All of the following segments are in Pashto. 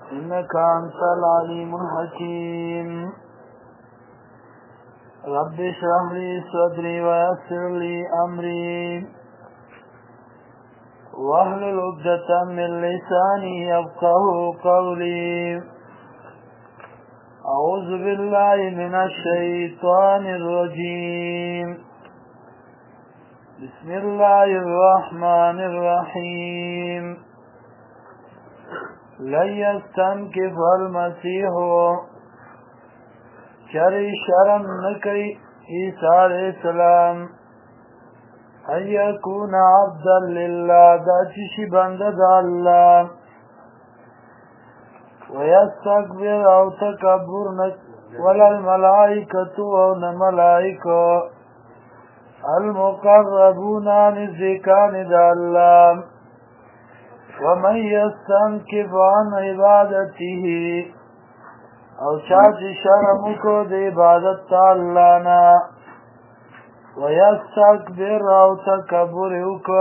إنك أنت العليم الحكيم رب اشرح لي صدري ويسر لي أمري واحلل عقدة من لساني يفقهوا قولي أعوذ بالله من الشيطان الرجيم بسم الله الرحمن الرحيم لن يستنكف المسيح شرع شرم نکی عیسیٰ علیہ السلام ان یکون عبدا للہ دا چشی بنده دا اللہ ویستکبر او تکبر ولا الملائکة او نملائکة المقربون نزدیکان دا اللہ ومن يستنكف عن عبادته او چاچی شرم کو دے عبادت تعالینا ويستكبر او تکبر کو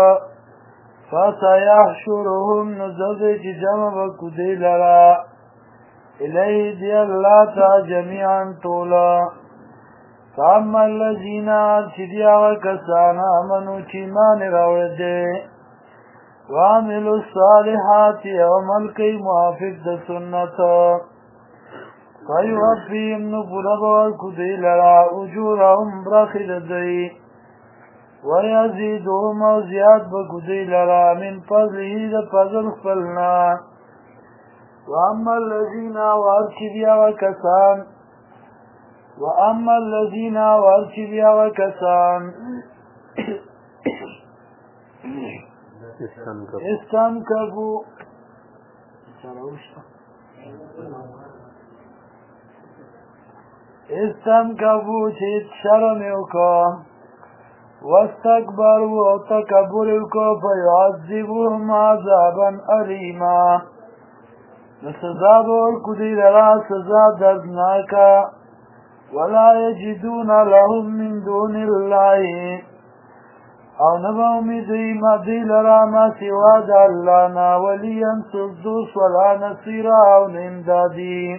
فسيحشرهم نزد جمع بکدی لرا الیه دی اللہ تا جميعا طولا فاما الذین چدیا وکسانا آمنوا چیمان روڑے وعملوا الصالحات عمل کی موافق د سنت فیوفیهم نبربور کدی لرا اجورهم برخد دی ویزیدهم او زیاد بکدی لرا من فضله د فضل خپلنا واما الذین وارچبیا وکسان استنكفوا چیت شرم اوکا واستكبروا او تکبر اوکا فیعذبهم عذابا علیما نسزا بول کدی لرا سزا دردناکا ولا یجدون لهم من دون اللہ او نبا امیدی مدی لرا ما سوا دا اللہ نا ولیا سلدوس ولا نصیرا او نمدادی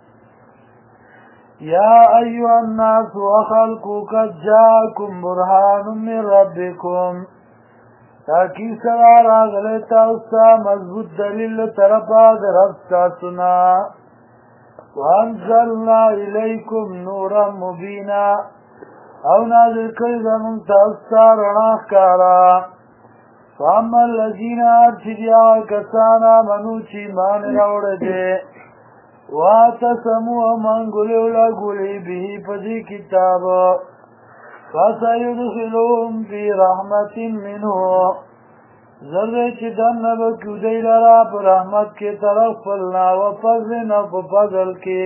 یا ایوہ الناس وخلقو قد جاکم برحان من ربکم تاکی سرار آغلیتا استا مضبوط دلیل طرفا در افتا سنا وانزلنا الیکم نورا مبینا او نازل کئی زمون تاستا رناخ کارا فاما اللذین ارچدیا کسانا منوچی مان روڑ دے واتسمو منگولیو لگولی بھی پدی کتاب فسیدخلوهم فی رحمت منہو ذرے چی دن نبکیو دی لرا پر رحمت کے طرف فلنا و فضل نب فضل کے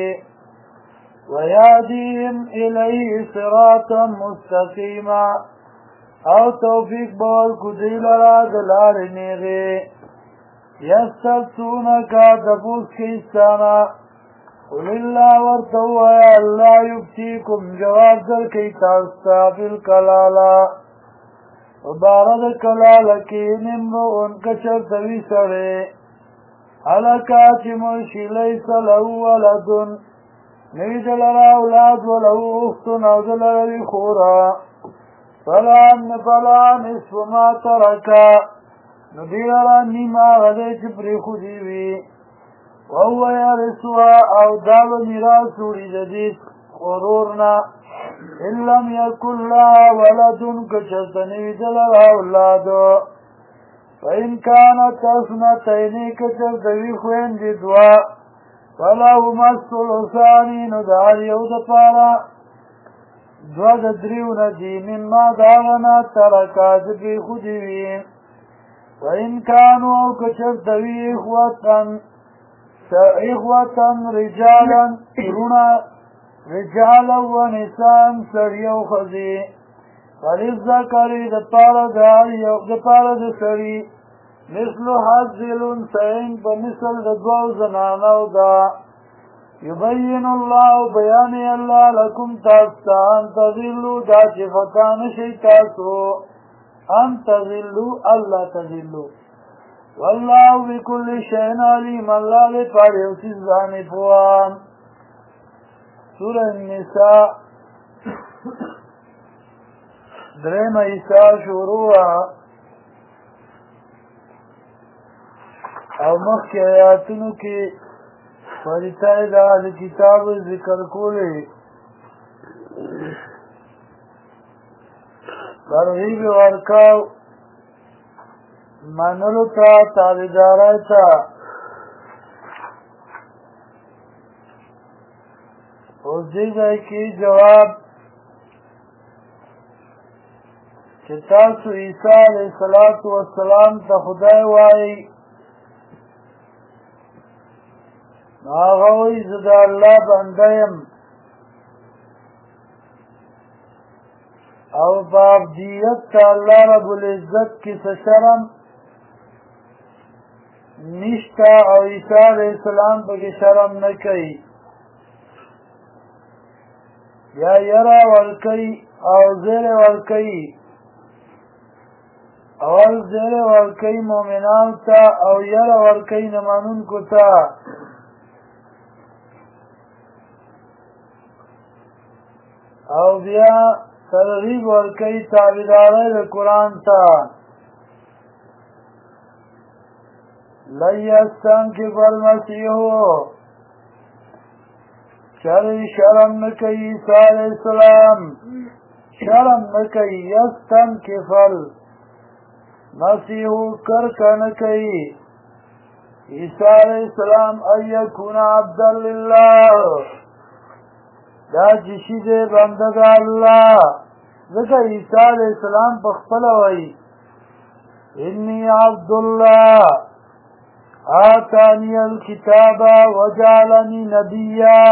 ويهديهم إليه صراطا مستقيما او توفيق بول كديل را دلار نيغي يستفتونك دفوس كيستانا قل الله ورتوا يا الله يفتيكم جواب در كي تاستا في الكلالة وبارد كلالة كي نمو انكشر سوي سري حلقات مرشي ليس له ولد نوی دلرا اولاد ولو اختن او دلروی خورا فلان اسف ما ترکا ندیرا نیما غده چپری خودیوی وهو یارسوا او دالو میراسوری جدید غرورنا ان لم یکن لها ولدن کچستنوی دلرا اولادو فإن كانت اثنتین کچستوی خوین جدوا فلهما الثلثان ندار یو دپارا دو دریو ندی مما داغنا ترکا دبی خودیوی وإن كانوا کچرتوی اخوتن رجالا و نسان سریو خزی فللذکری دپارا دسری مثل حظ الانثیین بمثل دو زنانو دا یبین اللہ بیانی اللہ لکم تاستا ان تذلو دا چفتان شیطاسو ان تذلو اللہ تذلو والله بكل شيء عليم. الله لپاره یو څیز باندې پوه. سوره النساء درېمه حصہ شروع او مخکې آیاتونو کې فرتای د اهل کتاب ذکر کولی، ترغیب ورکاو منلو ته، تابعدارۍ ته. اوس دې ځای کې جواب چې تاسو عیسی علیه السلام ته خدای وایي، هغه وایي زه د الله بنده یم او په عبدیت ته الله رب العزت کې څه شرم نشته او عیسی علیه السلام پکې شرم نه کوي. یا یره ورکوي او زیری ورکوي. اول زیری ورکوي مؤمنانو ته او یره ورکوي نه منونکو ته. او بیا ترغیب ورکوي تابعدارۍ د قرآن ته. لن یستنکف المسیح، چرې شرم نه کوي عیسی علیه السلام، شرم نه کوي. یستنکف المسیح کرکه نه کوي عیسی علیه السلام ان یکون عبدا لله، دا چې شي دی بنده د الله. ځکه عیسی علیه السلام په خپله وایي انی عبد الله آتانی الکتاب وجعلنی نبیا،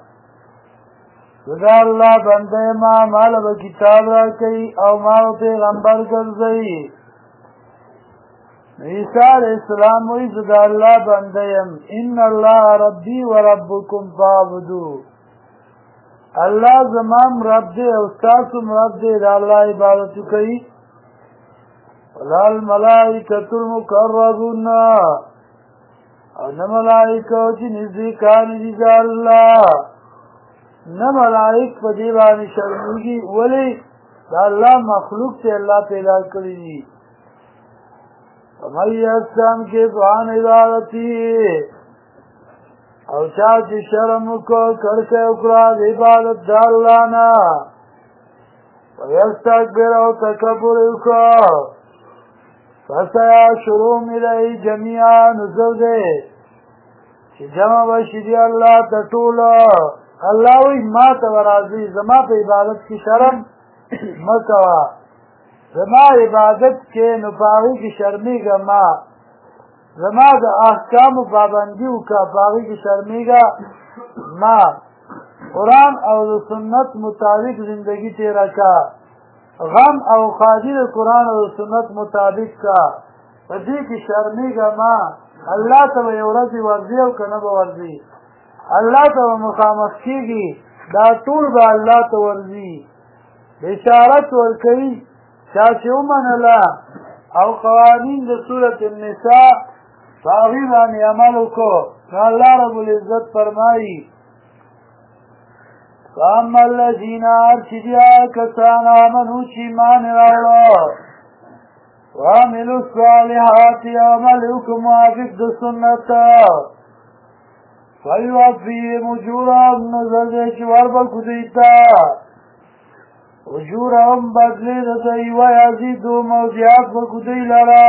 زه الله بنده ما، ماله به کتاب راکوي او ما به پیغمبر ګرځوي. عیسی علیه السلام وایي زه د الله بنده یم. ان الله ربی و ربکم فاعبدوه، الله زمام رب دی او ستاسو رب دی، د الله عبادت کوي. ولا الملائکة المقربون، او نه ملائکه چې نزدیکان دي د الله، نه ملائک په دې باندې شرمېږي. ولې؟ د الله مخلوق چې الله پیدا کړي دي. ومن یستنکف عن عبادته، او چا چې شرم وکړ کرکه وکړه د عبادت د الله نه، ویستکبر او تکبر وکړه، فسیحشرهم الیه جمیعا، نو زه دی چې جمع به شي دي الله ته ټوله. الله وایي ما ته به راځئ، زما په عبادت کې شرم مه کوه. زما عبادت کې نو په هغې کې شرمېږه مه. زما د احکامو پابندي وکړه، په هغې کې شرمېږه مه. قرآن او د سنت مطابق زندگی تېره کړه. غم او خادي د قرآن او سنت مطابق کا، په دې کې شرمېږه مه. الله ته به یو ورځ ورځي او که نه به ورځي، الله ته به مخامخ کېږي، دا ټول به الله ته ورځي. بشارت ورکوي چا چې ومنله او قوانین د سورة النساء په هغې باندې عمل وکړو، نو الله رب العزت فرمایي فاما الذین ارشدیا کسان آمنو چې ایمان راوړه وعملوا الصالحات عمل وکړو موافق د سنت فیوفیهم اجورهم، نو زر دی چې وربکړو دوی ته اجورهم بدلې د دوی ویزیدهم او زیات بکړو دوی لره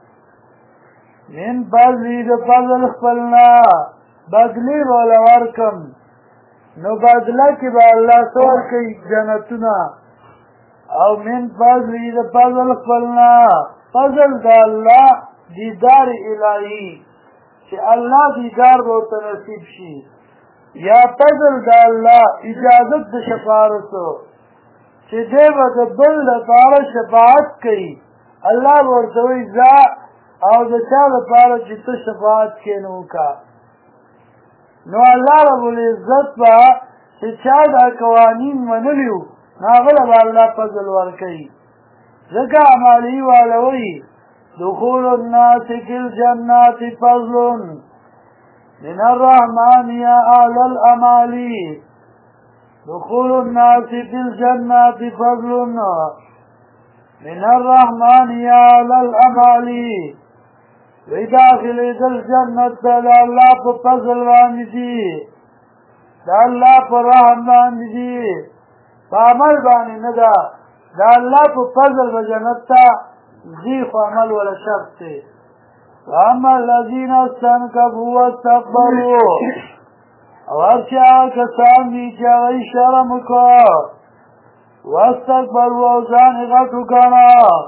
من فضلې د فضل خپل نه، بدلې به له ورکړم. نو بدله کې به الله څه ورکوي؟ جنتونه. او من فضلې د فضل خپل نه، فضل د الله دیدار الهي، چې الله دیدار به ورته نصیب شي. یا فضل د الله اجازت د شفاعتو، چې دی به د بل لپاره شفاعت کوي. الله به ورته وایي ځه او د چا لپاره چې ته شفاعت کې نو وکړه. نو الله رب العزت به چې چا دا قوانین منلي وو، نو هغه له به الله فضل ورکوي. ځکه عملي والا وایي د دخول الناس في الجنات فضل من الرحمن يا أهل الأمالي دخول الناس في الجنات فضل من الرحمن يا أهل الأمالي وداخل إذا الجنة دا الله فضل باندي دا الله فرحمان دي فعمل باني ندا دا الله فضل بجنتا زيخ عمل ولا شرط وأما الذين استنكفوا واستكبروا وارشا كسان دي جاوي شرمكو واستكبروا وزان غتكنا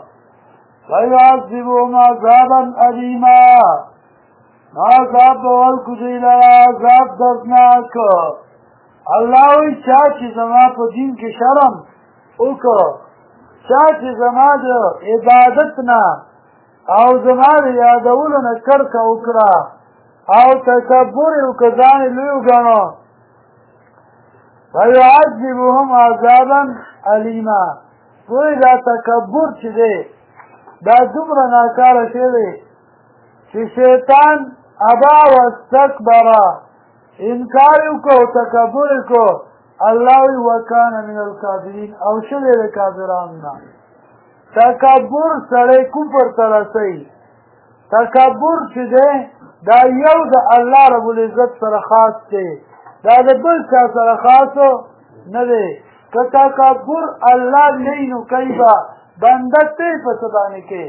فيعذبهم عذابا أليما عذاب والكذيل عذاب دردناک الله وی چاچی زما په دین کې شرم وکړه چاچی زما د عبادتنا او زما د یادولو نه کرکه وکړه او تکبر وکړه ځان لوی وګڼه فیعذبهم عذابا الیما وی دا تکبر چې دی دا دومره ناکاره شی دی چې شیطان ابا واستكبر انکار وکړو تکبر وکړو الله وی وکانه من الکافرین او شوی د کافرانو تکبر سره کفر ته رسي تکبر چې دی دا یو د الله رب العزت سره خاص دی دا د بل چا سره خاص نه دی که تکبر الله نه نو کایبا بنده ته په سبانه کې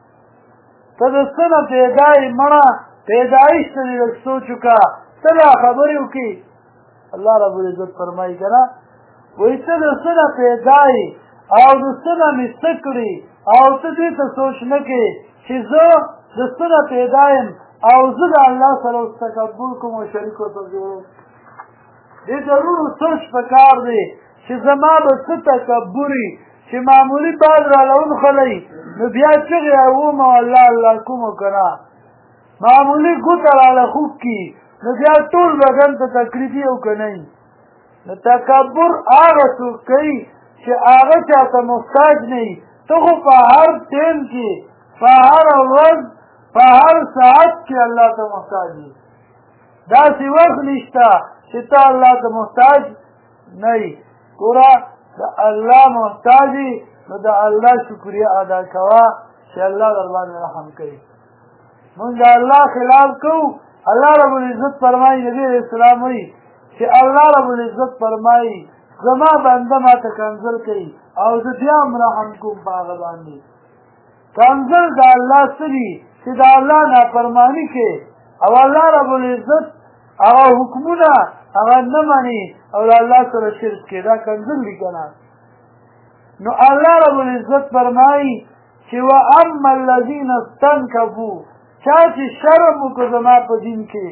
ته د سنه پیدای مړه پیدایش ته سوچو کا تلا خبرې وکي الله رب العزت فرمایي کنه وای ته د سنه پیدای او د سنه مستکړي او ته دې ته سوچ نه کې چې زه د سنه پیدایم او زه د الله سره تکبر کوم او شریک ته جوړم دې ضرور سوچ پکار دی چې زما به څه تکبري چې معمولی بعد را لون خلی نو بیا چغې اوم او الله الله کوم کنه معمولی ګوته را لخوب کی نو بیا ټول بدن ته تکلیفي او کنه نو تکبر هغه څوک کوي چې هغه چاته محتاج نه ته خو په هر ټیم کې په هر ورځ په هر ساعت کې الله ته محتاج یې داسې وخت نشته چې ته الله ته محتاج نه یې ګوره د الله محتاجی نو د الله شکریه ادا کوا چې الله در باندې رحم کوي مونږ د الله خلاف کوو الله رب العزت فرمایي نبی اسلام وی چې الله رب العزت فرمایي زما بنده ما ته کنزل کوي او زه بیا هم رحم کوم په هغه باندې کنزل د الله سری چې د الله نافرماني کوي او الله رب العزت هغه حکمونه هغه نه مني او الله سره شرک کوي دا کنزل دی کنه نو الله رب العزت فرمایي چې واما الذين استنكفوا چا چې شرم وکړ زما په دین کې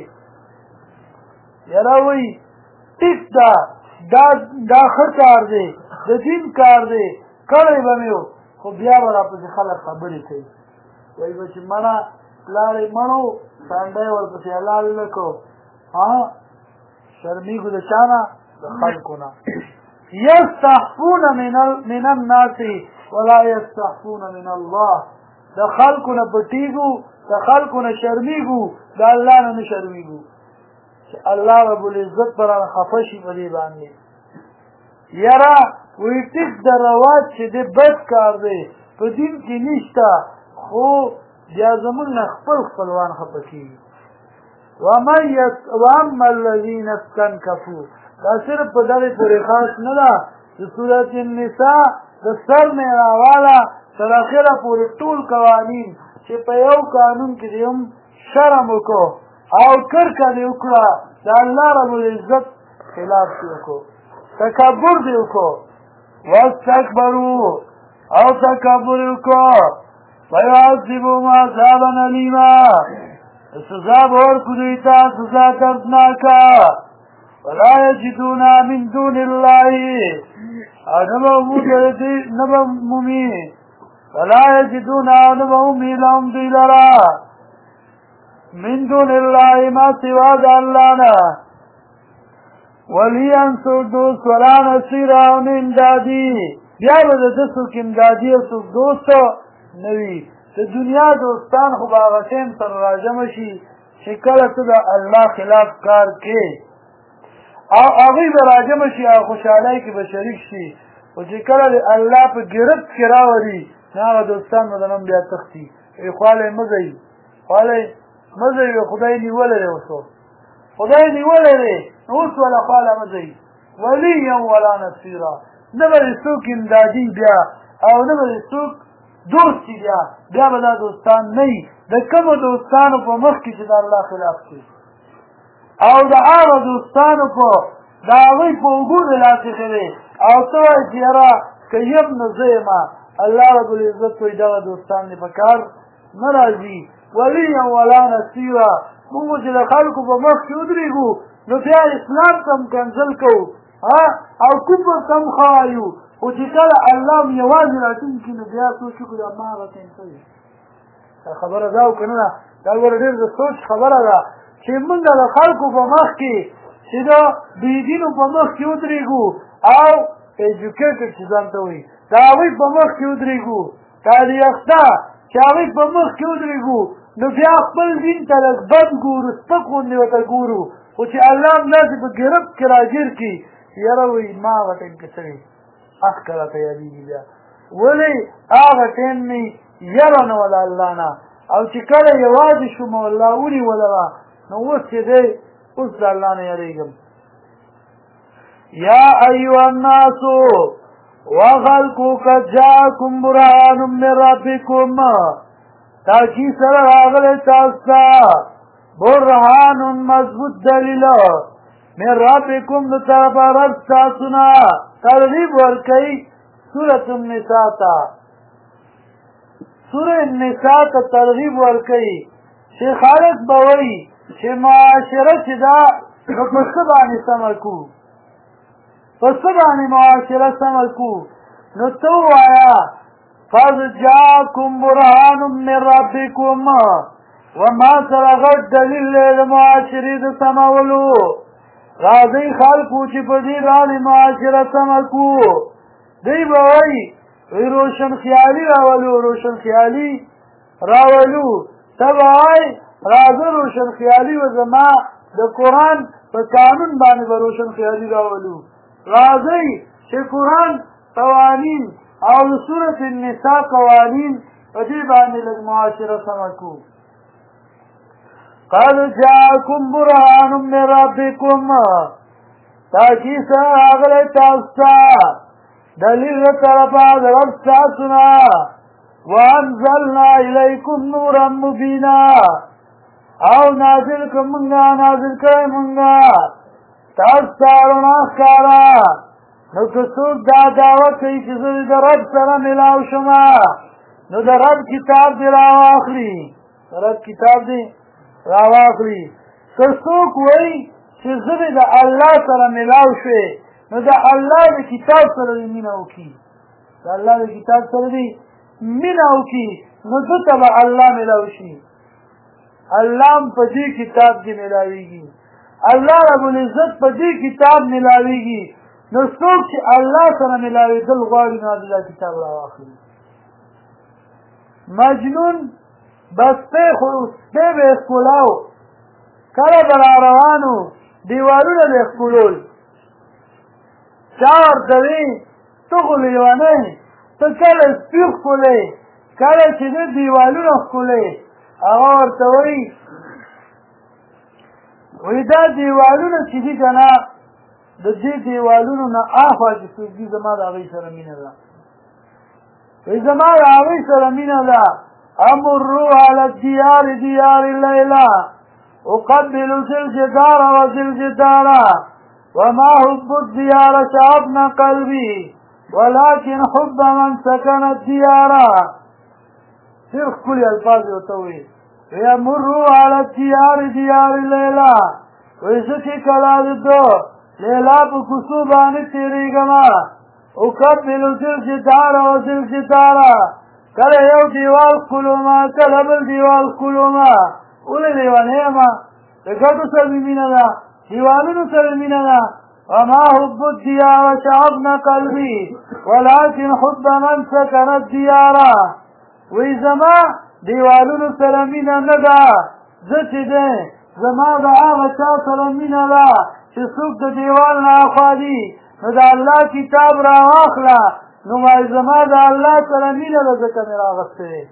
یاره وایي ټیک دا ښه کار دی د دین کار دی کړی به مې و خو بیا به راپسې خلک خبرې کوي وایي به چې مړه پلار یې مړو ټانډی ورپسې حلال نه کړو شرمیږو د چا نه د خلکو نه یستحفون من الناس ولا یستحفون من الله د خلکو نه پټیږو د خلکو نه شرمیږو د الله نه نه شرمیږو چې الله رب العزت پر خفه شي په دې باندې یاره وی ټیک د رواج چې د بد کار دی په دین کې نشته خو بیا زمونږ نه خپلوان خفه کېږي واما الذين استنكفوا دا صرف په دغه پورې خاص نه ده د سورۃ النساء د سر نه راواله تر اخره پورې ټول قوانین چې په یو قانون کې هم شرم وکړو او کرکه دې وکړه د الله رب العزت خلاف وکړو تکبر دې وکړو واستكبروا او تکبر وکړو فيعذبهم عذابا أليما سزا ورکو دیتا سزا دردناکا ولا یجدون من دون الله نبا مومی ولا یجدون نبا مومی لهم دیلرا من دون الله ما سوا دا اللہنا ولیا سوک دوست ولا نصیرا امدادی بیا بده سوک امدادی سوک دوستو نوی د دنیا دوستان خو به هغه ټایم سره راجمع شي چې کله ته د الله خلاف کار کې او هغوی به راجمع شي او خوشحالۍ کې به شریک شي خو چې کله د الله په ګرفت کې راولي نو هغه دوستان به د نن بیا تښتي خوالی مه ځئ خوالی مه ځئ خدای نیولی دی اوس خدای نیولی دی نو اوس ولا خواله مه ځئ ولیا ولا نصیرا نه به د څوک امدادي بیا او نه به د څوک دوستي بیا به دا دوستان نه وي د کومو دوستانو په مخ کې چې د الله خلاف کوي او د هغه دوستانو په د هغوی په اوږو د لاڅېښې دی او ته وایې چې یاره که یم نو زه یمه الله رب العزت وایي دغه دوستان دې په کار نه راځي ولیا ولا نصیرا موږ چې د خلکو په مخ کې ودرېږو نو بیا اسلام ته هم کنسل کوو او کفر ته هم ښه وایو خو چې کله الله هم یوازې راټینګ کړي نو بیا سوچ وکړو د هماغه ټینسل دا خبره ده او که نه ده دا ګوره ډېر د سوچ خبره ده چې موږ د خلکو په مخ کې چې د بېدینو په مخ کې ودرېږو او ایجوکیټډ چې ځان ته وایي د هغوی په مخ کې ودرېږو تعلیم یافته چې هغوی په مخ کې ودرېږو نو بیا خپل دین ته لږ بد ګورو سپک غوندې ورته ګورو خو چې الله هم داسې په ګرفت کې راګیر کړي یاره وایي ما هغه ټایم کې څه وي اخکه راته یادېږي بیا ولې هغه ټایم مې یره نه وله الله نه او چې کله یوازې شوم او الله ونیوله وه نو اوس چې دی اوس د الله نه یریږم یا ایها الناس وخلقو قد جاءکم برهان من ربکم تاکي سره راغلی تاسو ته برهان مضبوط دلیل من ربکم د طرفه رب ستاسو نه ترغیب ورکوي سورة النساء ته سورة النساء ته ترغیب ورکوي شیخ خالد به وایي چې معاشره چې ده نو په څه باندې سمه کړو په څه باندې معاشره سمه کړو نو ته ووایه قد جاءکم برهان من ربکم وما سره غټ دلیل دی د معاشرې د سمولو راځئ خلکو چې په دې باندې معاشره سمه کړو دوی به وایي روشن خیالي راولو روشن خیالي راولو ته به وایي راځه روشن خیالي و زما د قرآن په قانون باندې به روشن خیالي راولو راځئ چې قرآن قوانین او د سورة النساء قوانین په دې باندې لږ معاشره سمه کړو قد جاءکم برهان من ربکم تاکي سره راغلی تاسو ته دلیل د طرفه د رب ستاسو نه وانزلنا الیکم نورا مبینا او نازل کړه مونږه نازل کړی مونږه تاسو ته رڼا ښکاره نو که څوک دا دعوه کوي چې زه د رب سره ملاو شم نو د رب کتاب دې راواخلي د رب کتاب دې راواخلي که څوک وایي چې زه دې د الله سره ملاو شوې نو د الله د کتاب سره دې مینه وکړي د الله د کتاب سره دې مینه وکړي نو ده ته به الله ملاو شي الله هم په دې کتاب کې ملاویږي الله رب العزت په دې کتاب ملاویږي نو څوک چې الله سره ملاوېدل غواړي نو د کتاب راواخلي مجنون بس خو سپی به یې ښکلاو کله به را روانو دیوالونه به یې ښکلول چا ورته وي ته خو لیونی ته کله سپي ښکلې کله چې ده دیوالونه ښکلې هغه ورته وایي دا دیوالونه چې دي که نه د دې دیوالونو نه اخوا چې څوک دي زما د هغوی سره مینه ده وایي زما د هغوی سره مینه ده امروا على الديار ديار الليلة أقبل زلجدار وزلجدار وما حب الديار شعبنا قلبي ولكن حب من سكن الديار صرف كل الفاظ وتوي ويمروا على الديار ديار الليلة ويزكي كلاد الدو ليلة بكسوبان تيريغما أقبل زلجدار وزلجدار کله یو دیوال ښکلومه کله بل دیوال ښکلومه ولې لیونی یم د ګټو سره مې مینه ده دیوالونو سره مینه ده وما حب الدیار شعبنا قلبي ولكن حب من سكن الدیار وایي زما دیوالونو سره مینه نه ده زه چې دی زما د هغه چا سره مینه ده چې څوک د دیوال نه اخوا دي نو د الله کتاب راواخله نو وایي زما د الله سره مینه ده ځکه مې راغوستی دی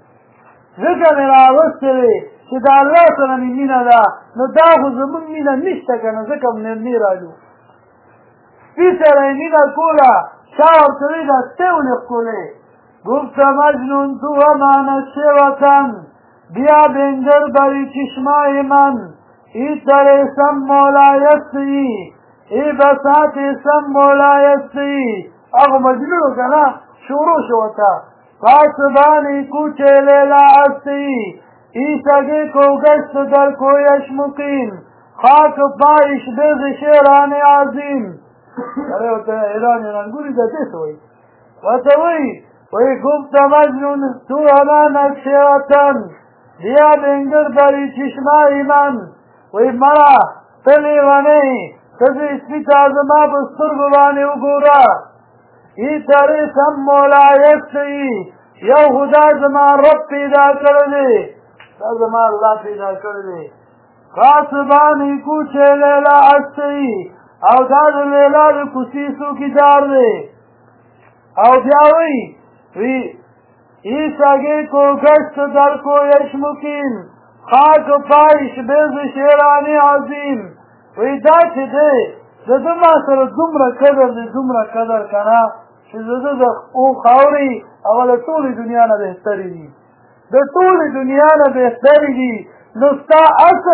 چې د الله سره مې مینه ده نو دا خو زمونږ مینه نشته که نه ځکه مې راجو سپي سره یې مینه کوله چا ورته وایي دا سپی ولې ښکلی گفت مجنون تو امانت وطن بیا بنگر بری چشمای من ای ترسم مولایستی ای بسات سم مولایستی اگو مجنونو کنا شروع شوتا پاسبانی کوچه لیلا استی ای سگی کو گشت در کویش مقیم خاک پایش بز شیران عظیم ارے ہوتا ہے ایران گوری دا دیس ہوئی وطوئی وی گفت مجنون تو امانت وطن بیا بنگر بری چشمای من وی مرا تلی ونی تزی اسپیتا زما بسترگو بانی اگورا ای تریسم مولایستی یو خدا زما رب پیدا کردی دا زما اللہ پیدا کردی قاسبانی کوچه لیلا استی او دا لیلا دا کسیسو کی دار دی او بیاوی وی ای سگی کو گشت در کویش مکین خاک پایش بیز شیرانی عظیم وی دا چه دی زده ما سره دومره قدر کنا چې زده د او خاوري او د ټولې دنیا نه بهترې دي د ټولې دنیا نه بهترې دي نو ستا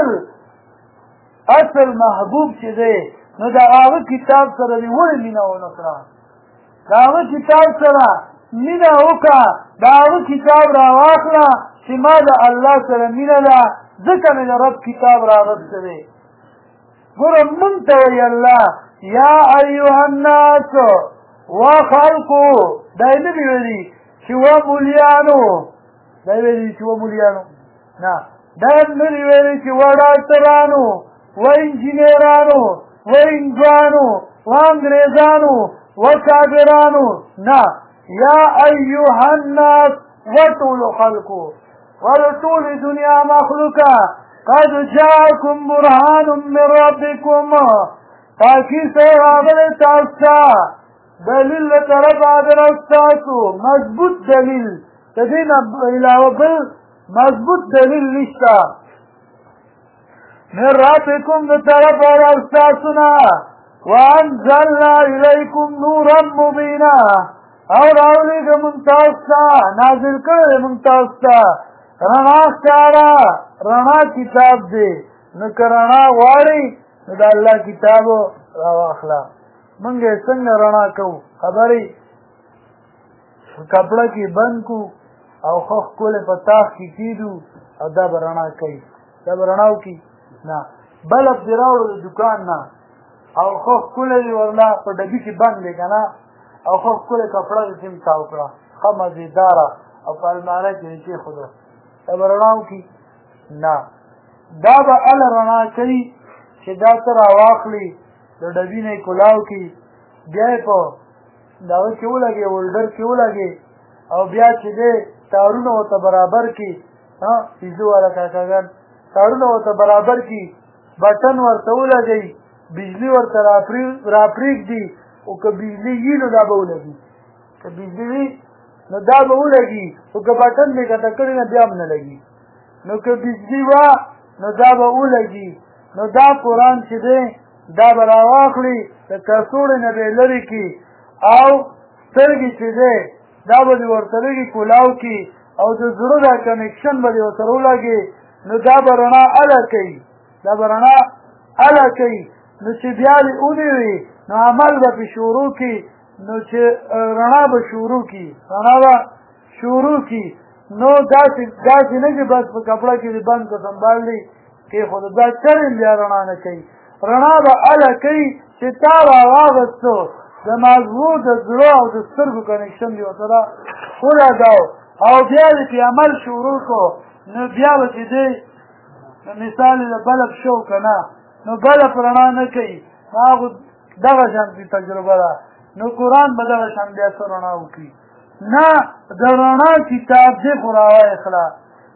اصل محبوب چې دی نو د هغه کتاب سره دې ولې مینه ونه کړه د هغه کتاب سره مینه وکړه د هغه کتاب راواخله چې ما د الله سره مینه ده ځکه مې د رب کتاب راغوستی دی ګوره مونږ ته وایي الله یا ایها الناس وخلقو دا یې نه دي ویلي چې ومولیانو دا یې ویلي چې ومولیانو نه دا یې نه دي ویلي چې وډاکټرانو وانجینیرانو وهندوانو وانګریزانو وکافرانو نه یا ایها الناس وټولو خلقو ولټول دنیا مخلوقه قد جاءكم برهان من ربكم تاکي سره راغلی تاسو ته دلیل له طرفه د رب ستاسو مضبوط دلیل د دې نه علاوه بل مضبوط دلیل نشته من ربكم د طرفه د رب ستاسو نه وانزلنا الیکم نورا مبینا او راولیږه موږ تاسو ته نازل کړی موږ تاسو ته رڼا ښکاره رڼا کتاب دی نو که رڼا غواړئ نو د الله کتاب راواخله موږ یې څنګه رڼا کوو خبرې کپړه کې بند کو او ښه ښکلی په تاخ کې کیدو او دا به رڼا کوي دا به رڼا وکړي نه بلب دې راوړو د دوکان نه او ښه ښکلی دې ورله په ډبي کې بند دی که نه او ښه ښکلی کپړه دې سیم تاو کړه ښه مزېداره او په الماره کې دې کېښوده دا به رڼا وکړي نه دا به هله رڼا کوي چې دا ته راواخلي د ډبي نه یې کلاو کړي بیا یې په دغه کې ولګې ولډر کې ولګې او بیا چې دی تارونه ورته برابر کړي پیزو والا کاکاګان تارونه ورته برابر کړي بټن ورته ولګوي بجلي ورته راپرېږدي او که بجلي وي نو دا به ولګي که بجلي وي نو دا به ولګي خو که بټن دې کته کړي نه بیا هم نه لګي نو که بجلي وه نو دا به ولګي نو دا قرآن چې دی دا به راواخلي د کڅوړې نه به یې لرې کړي او سترګې چې دی دا به دې ورته لږې کولاو کړي او د زړه دا کنیکشن به دې ورسره ولګي نو دا به رڼا اله کوي دا به رڼا اله کوي نو چې بیا دې ونیوي نو عمل به پې شروع کړي نو چې رڼا به شروع کړي رڼا به شروع کړي نو داسې نه چې بس په کپړه کې دې بند که سنبال دی کېښود دا چرې بیا رڼا نه کوي رڼا به اله کوي چې تا راواغستو د مغزو د زړه او د سترګو کنیکشن دې ورسره ولګاو او بیا دې پې عمل شروع کړو نو بیا به چې دی مثال د بلب شو که نه نو بلب رڼا نه کوي هغه دغه شانتې تجربه ده نو قرآن به دغه شان بیا څه رڼا وکړي نه د رڼا کتاب دې خو راوایخله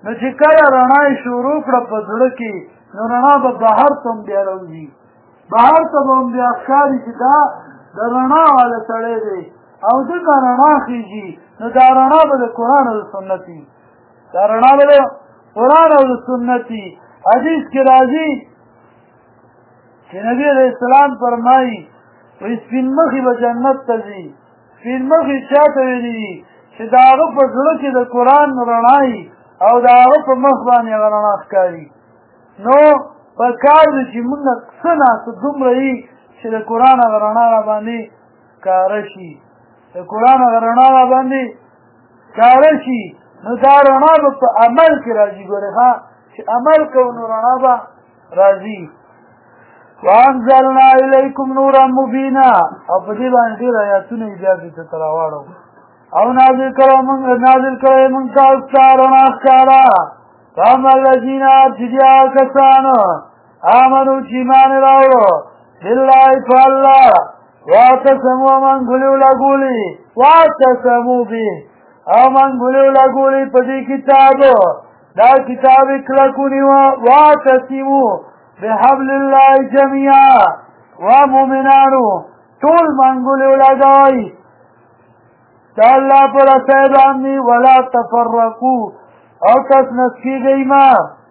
نو چې کله رڼا یې شروع کړه په زړه کې نو رڼا به بهر ته هم بیا راوځي بهر ته به هم بیا ښکاري چې دا د رڼا والا سړی دی او ځکه رڼا خېږي نو دا رڼا به د قرآن او د سنت وي دا رڼا به د قرآن او د سنت وي حدیث کې راځي چې نبي علیه السلام فرمایي وایي سپین مخي به جنت ته ځي سپین مخي چا ته ویلي دي چې د هغه په زړه کې د قرآن رڼا وي او د هغه په مخ باندې هغه رڼا ښکاري نو په کار دی چې موږ څه ناڅه دومره وي چې د قرآن هغه رڼا را باندې ښکاره شي د قرآن هغه رڼا را باندې ښکاره شي نو دا رڼا به په عمل کې راځي ګورې ښه چې عمل کوو نو رڼا به راځي وانزلنا الیکم نورا مبینا او په دې باندې ډېر آیاتونه یې بیا دې ته راواړو او نازل کړی موږ تاسو ته رڼا ښکاره فاما الذین چې دي هغه کسان آمنو چې ایمان یې راوړو بالله په الله واعتصموا من ګلو لګولي واعتصموا به او من ګلو لګولي په دې کتاب دا کتاب یې کلک ونیوه واعتصموا بحبل الله جميعا ومؤمنانو ټول منګولې ولګوئ دا الله پر رسۍ باندې ولا تفرقو او کس نسکېږئ مه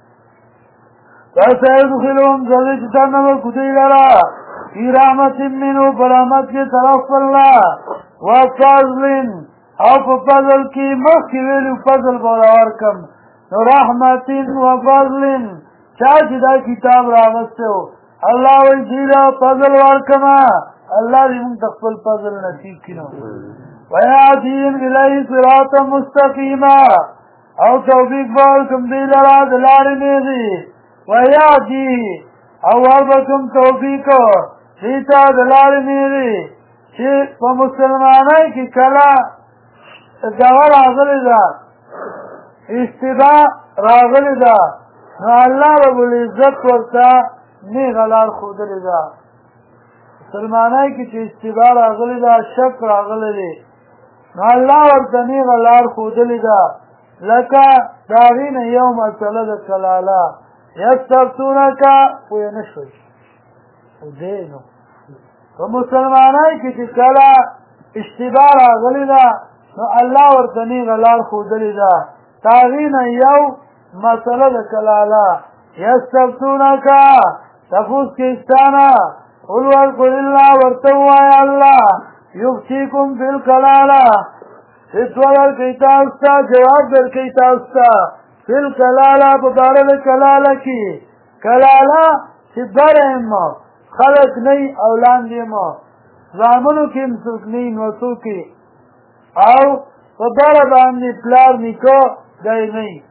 فسيدخلهم زده چې دننه کوزئ لره فی رحمت منو په رحمت کې طرف الله وفضل او په فضل کې مخکې ویلو فضل به ورکم نو رحمت وفضل چا چې دا کتاب راغستی و الله وایي دوی له فضل ورکمه الله دې موږ ته خپل فضل نصیب کړي نو ویهدیهم الیه صراطا مستقیما او توفیق به ورکړم دوی لره د لارې نیغې ویهدي او وربکم توفیق دوی ته د لارې نیغې چې په مسلمانۍ کې کله دغه راغلې ده اشتباه راغلې ده نو الله رب العزت ورته نیغه لار ښودلې ده مسلمانۍ کې چې اشتباه راغلې ده شک راغلی دی نو الله ورته نیغه لار ښودلې ده لکه د هغې نه یو مسله د کلاله یستفتونکه پوه نه شوئ دی نو په مسلمانۍ کې چې کله اشتباه راغلې ده نو الله ورته نیغه لار ښودلې ده د هغې نه یو مسله د کلاله یستفتونکه تپوس کې ستانه قل ورقل الله ورته ووایه الله یفتیکم فی الکلاله فتوا درکوي تاسو ته جواب درکوي تاسو ته فی الکلاله په باره د کلاله کې کلاله چې بره یم خلک نه یي او لاندې یم زامنو کې هم څوک نه یي نو څوک او په بره باندې پلار نیکه دی نه یي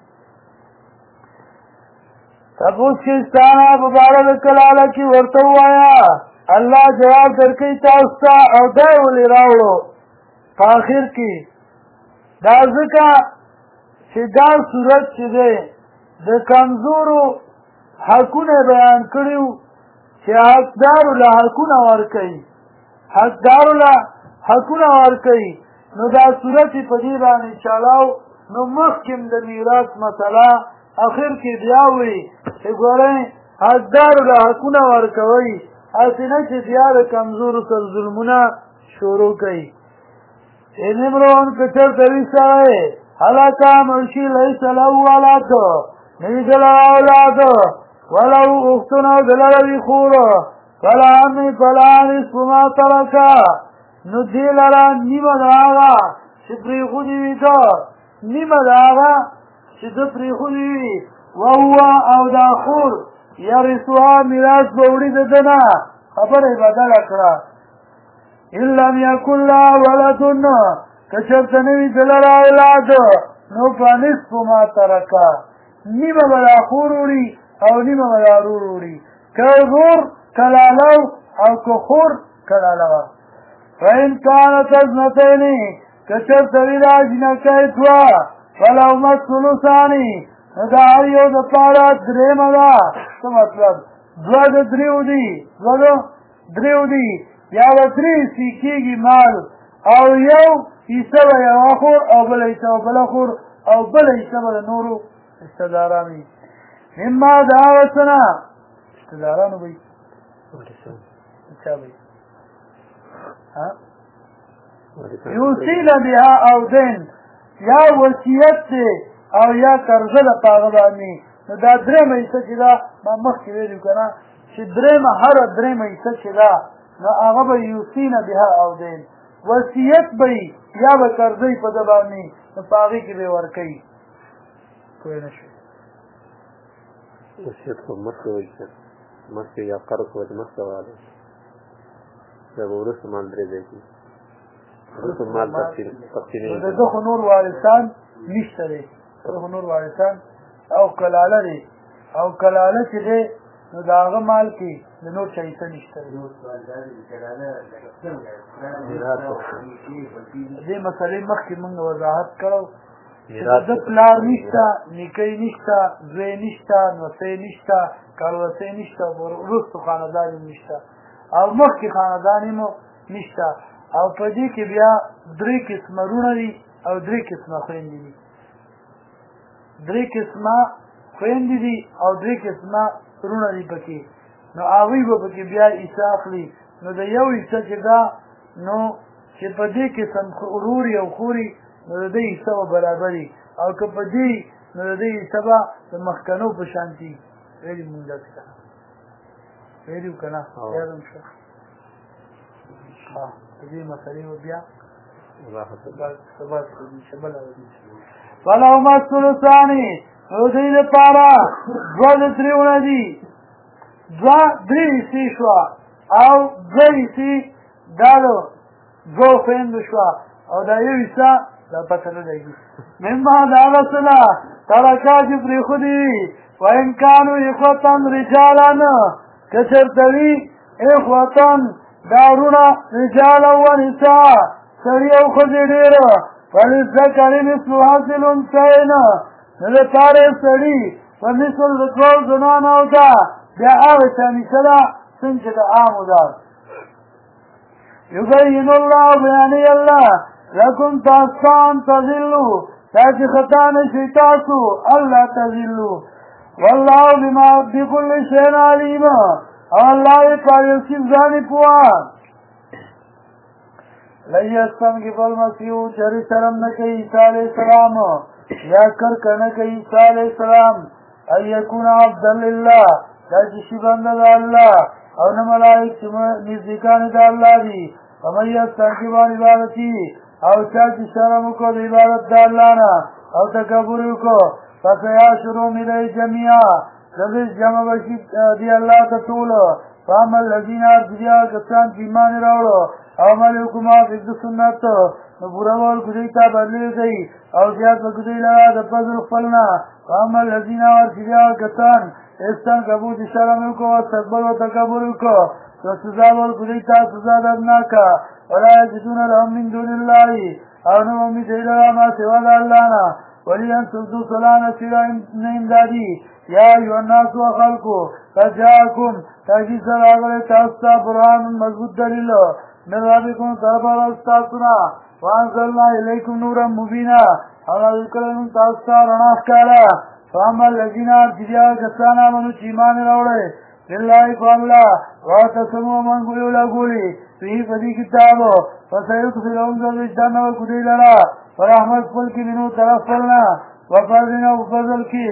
تپوس کې ستانه په باره د کلاله کې ورته ووایه الله جواب درکوي تاسو ته او دی ولې راوړو په آخر کې دا ځکه چې دا صورت چې دی د کمزورو حقونه بیان کړي چې حقدارو له حقونه ورکوي حقدارو له حقونه ورکوي نو دا صورت په دې باندې چلاو نو مخکې د میراث مسله اخر کې بیا وي چې ګورئ حقدارو له حقونه ورکوئ هسې نه چې بیا د کمزورو سره ظلمونه شروع کوي ان امرؤ که چېرته وي سړی هلکه مړ شي لیس له ولد نه وي د لره اولاد ولو اختن او د لره وي خور فلها نصف ما ترکه نو دې لره نیمه د هغه چې پرېښودي وي ده نیمه د هغه چې ده پرېښودي وي وهو او دا خور یرثها میراث به وړي د ده نه خبره یې بدله کړه ان لم یکن لها ولد که چېرته نه وي د لره اولاد نو فنصف ما ترکه نیمه به دا خور وړي او نیمه به دا ورور وړي که ورور کلاله او که خور کلاله وه فإن كانت اثنتين که چېرته وي دا جنکۍ دوه فلهما الثلثان نو د هر یو دپاره درېیمه ده څه مطلب دوه د درېو دي دوه د درېو دي یا به درې حصې کېږي مال او یو حصه به یوه خور او بله حصه به بله خور او بله حصه به د نورو رشتہ داران وي مما د هغه څه نه رشتہ دارانو وي چا وي یوصیل بها او دین یا وصیت دی او یا قرضه ده په هغه باندې نو دا درېیمه حصه چې ده ما مخکې ویلي که نه چې درېیمه هره درېیمه حصه چې ده نو هغه به یوصین بها او دین وصیت به وي یا به قرضه وي په ده باندې نو په هغې کې به یې ورکوي پوه نه شوې وصیت خو مخکې وایي مخکې یا قرض وایي مخکې والی دا به وروسته مال درې ځای کېږي وروسته مال تقسیمېږي د ده خو نور وارثان نشته دی د خو نور وارثان او کلاله دی او کلاله چې دی نو د هغه مال کې د نور چا حصه نشته دی دې مسلې مخکې موږ وضاحت کړو چې د پلار نشته نیکۍ نشته زوی نشته نوسی نشته کالوسی نشته وروستو خاندان یې نشته او مخکې خاندان یې مو نشته او په دې کې بیا درې قسمه رونه دي او درې قسمه خویندې دي درې قسمه خویندې دي او درې قسمه رونه دي پکې نو هغوی به پکې بیا حصه اخلي نو د یو حصه چې ده نو چې په دې قسم وروري او خوري نو د دې حصه به برابري او که په دې نو د دې حصه به د مخکنو په شانتي ویلي مونږ داسې که نه ویلي که نه یادم شه د دې مسلې به بیا فلهما الثلثان نو دوی لپاره دوه د درېونه دي درې حصې شوه او دوه حصې دا د دوو خویندو شوه او دا یو حصه دا پته نه لګي مما د هغه څه نه ترکا چې پرېښودي وي وان کانو اخوتن رجالان که چېرته وي اخوتن دا وروڼه رجالا ونساء سړي او ښځې ډېره فللذکر مثل حظ الانثیین نو دپاره یې سړي په مثل د دوو زنانو ده بیا هغه چا حصه ده څنګه چې د عامو ده یبین الله بیانوي الله لکم تاسو ان تضلوا تاسې خطا نشئ تاسو الله تضلوا والله بما بكل شیء علیم او الله یې په هر یو څیز باندې پوه لن یستنکف المسیح چرې شرم نه کوي عیسی علیه السلام یا کرکه نه کوي عیسی علیه السلام ان یکون عبدا لله دا چې شي بنده د الله او نه ملایک چې نزدیکان د الله دي ومن یستنکف عن عبادتي او چا چې شرم وکړو د عبادت د الله نه او تکبر وکړو فسیحشرهم الیه جمیعا رزق جمع بشي دی الله ته ټول فاما الذین ارجیا کسان چې ایمان راوړو او عمل وکړو د سنت نو پوره ورکړو دوی ته بدلې دی او زیات وکړو دوی لره د فضل خپل نه فاما الذین ارجیا کسان استنکفوا چې شرم وکړو واستكبروا تکبر وکړو نو سزا ورکړو دوی ته سزا دردناکه ولا یجدون لهم من دون الله او نه مومي دوی لره ما سوا د الله نه ولیا تبدو صلاة نصیرا امدادی یا ایو الناس و خلقو قد جاءکم تاکی سر آگل تاستا برهان مضبوط دلیل من ربکم طرف راستاسنا وانزلنا الیکم نورا مبینا اونا ذکرن تاستا رناف کارا فاما الذین جدیا کسانا منو چیمان روڑے للہ فاللہ واتسمو من گولیو لگولی فیه فدی کتابو فسیدخلهم ذو وجدان و کدی لرا ورحمت فل کی منو طرف فلنا وفضلنا وفضل کی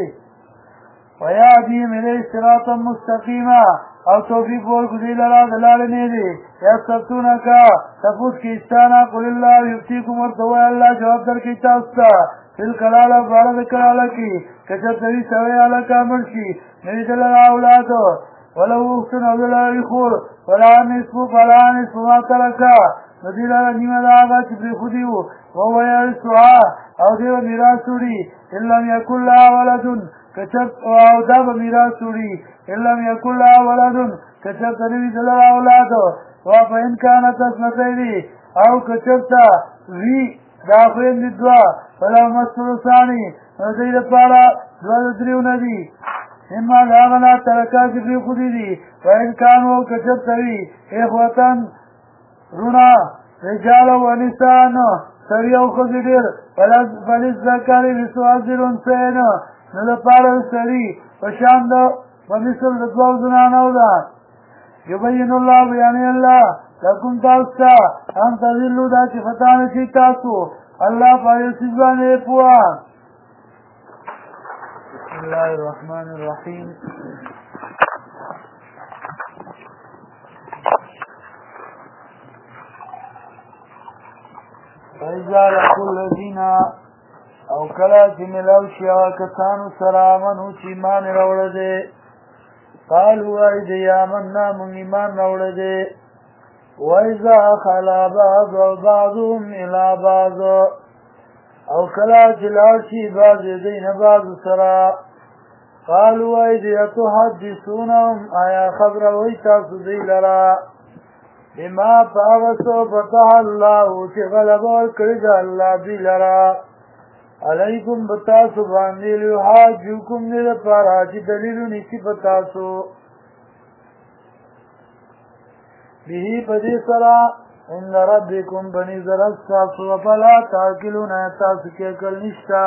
ویادیم الیه صراطا مستقیما او توفیق ورکړي لرا دلال نه دي یا سبتونکا تفوت کی استانا قل الله یفتیکم ورتوی الله جواب درکې تاسو ته فل کلاله بارد کلاله کی کچه دوی سوی اعلی کامل شي نه دلال اولاد ولو اختن اولاد خور ولا نسبو فلا نسبو ما ترکا ندی لرا نیمه دا آغا چی بری خودی و وهو یرسوها او دیو میراث وړي الا یکن لها ولدن کچر او دا به میراث وړي الا یکن لها ولدن کچر تنوی دلر اولاد و فإن كانت اثنتين او کچر تا وی دا خویند دوا فلا مسلسانی ندی لپارا دوا دریو ندی اما لاغنا ترکا چی بری خودی دی فإن کانو کچر توی اخوتن رونا رجال و نسان سری او خزی دیر فلز ذکری بسو حضر انسین نه لپاره سړي په شان د په مثل د دوو زنانو ده یبین الله بیانې الله لکم تاسو ته ان تذلوا دا چې خطا نه شي تاسو الله په یو څه باندې پوهه بسم الله الرحمن الرحیم فإذا لقوا الذين او کله چې ملاو شي هغه کسانو سره آمنو چې ایمان راوړی دی قالوا وایي دی آمنا مونږ ایمان راوړی دی وإذا خلا بعضهم إلى بعض او کله چې لاړ شي بعض دی نه بعض سره قالوا وایي دی تحدثونهم آیا خبره وایي تاسو دی لره بما پاوسو فتح الله چې غلبه ورکړي ده الله دوی لره علیکم بتاسو باندې لیحاجوکم دې لپاره چې دلیل نیسي بتاسو به په دې سره ان ربکم بني زرد تاسو فلا تعقلون تاسو کې عقل نشته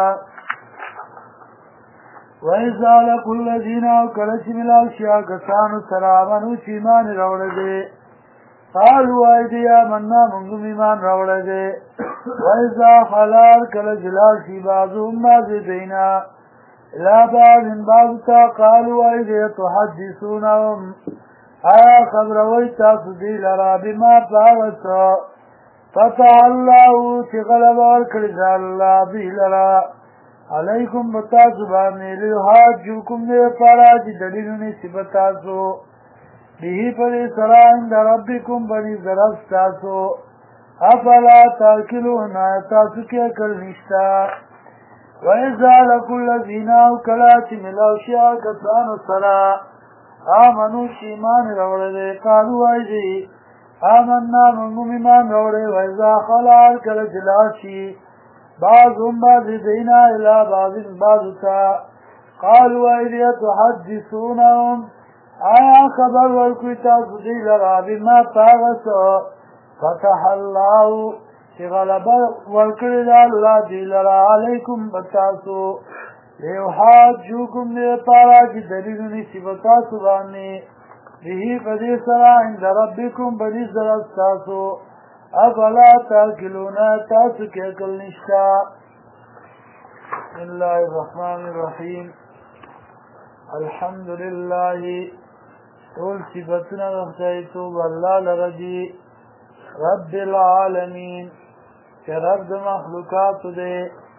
وإذا لقوا الذين کله چې ملاو شي کسانو سره آمنو چې ایمان راوړی دی قالوا ايدي آمنا مونږ ایمان راوړی دی وإذا خلال کله جلال شي بعضهم بعض دینا الى بعض تا قالوا ايدي تحدثونهم آیا خبر وی تاسو دی لرا بما پاوسا فتح الله چې غلبه ورکړي ده الله دی لرا علیکم بتاسو باندې لیحاجوکم دې لپاره چې دلیل نیسي بتاسو به پر سره عند ربکم بني زرد تاسو افلا تعقلون تاسو کې عقل نشته وإذا لقوا الذين کله چې ملاو شي کسانو سره آمنو چې ایمان راوړی دی قالوا وایي دی آمنا مونږ ایمان راوړی وإذا خلا کله چې لاړ شي بعضهم بعض دینا الى بعض تا قالوا وایي دی تحدثونهم آیا خبر ورکوي تاسو دی لرا بما پاغسو فتح الله چې غلبه ورکړي ده الله دی لرا علیکم بتاسو لیحاجوکم دې لپاره چې دلیل نیسي بتاسو باندې به په دې سره عند ربکم بني زرد تاسو افلا تعقلون تاسو کې عقل نشته بسم الله الرحمن الرحیم الحمد لله ټول صفتونه د خدای توب الله لره دي رب العالمین چې رب د مخلوقات دی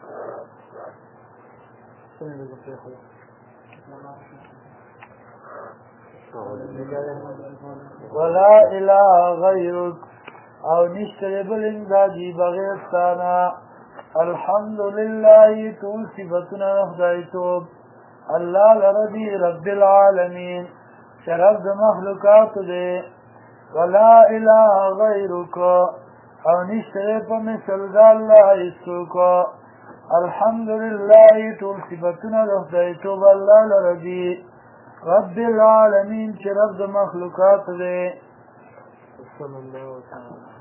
ولا اله غیرک او نشته بل امدادي بغیر ستانه الحمد لله ټول صفتونه د خدای توب الله لره دي رب العالمین شرف د مخلوقات دی ولا اله غیرک او نشته په مثل د الله هیڅوک الحمد لله ټول صفتونه د خدای توب الله لره دي رب العالمین شرف د مخلوقات دی صلی الله علیه وسلم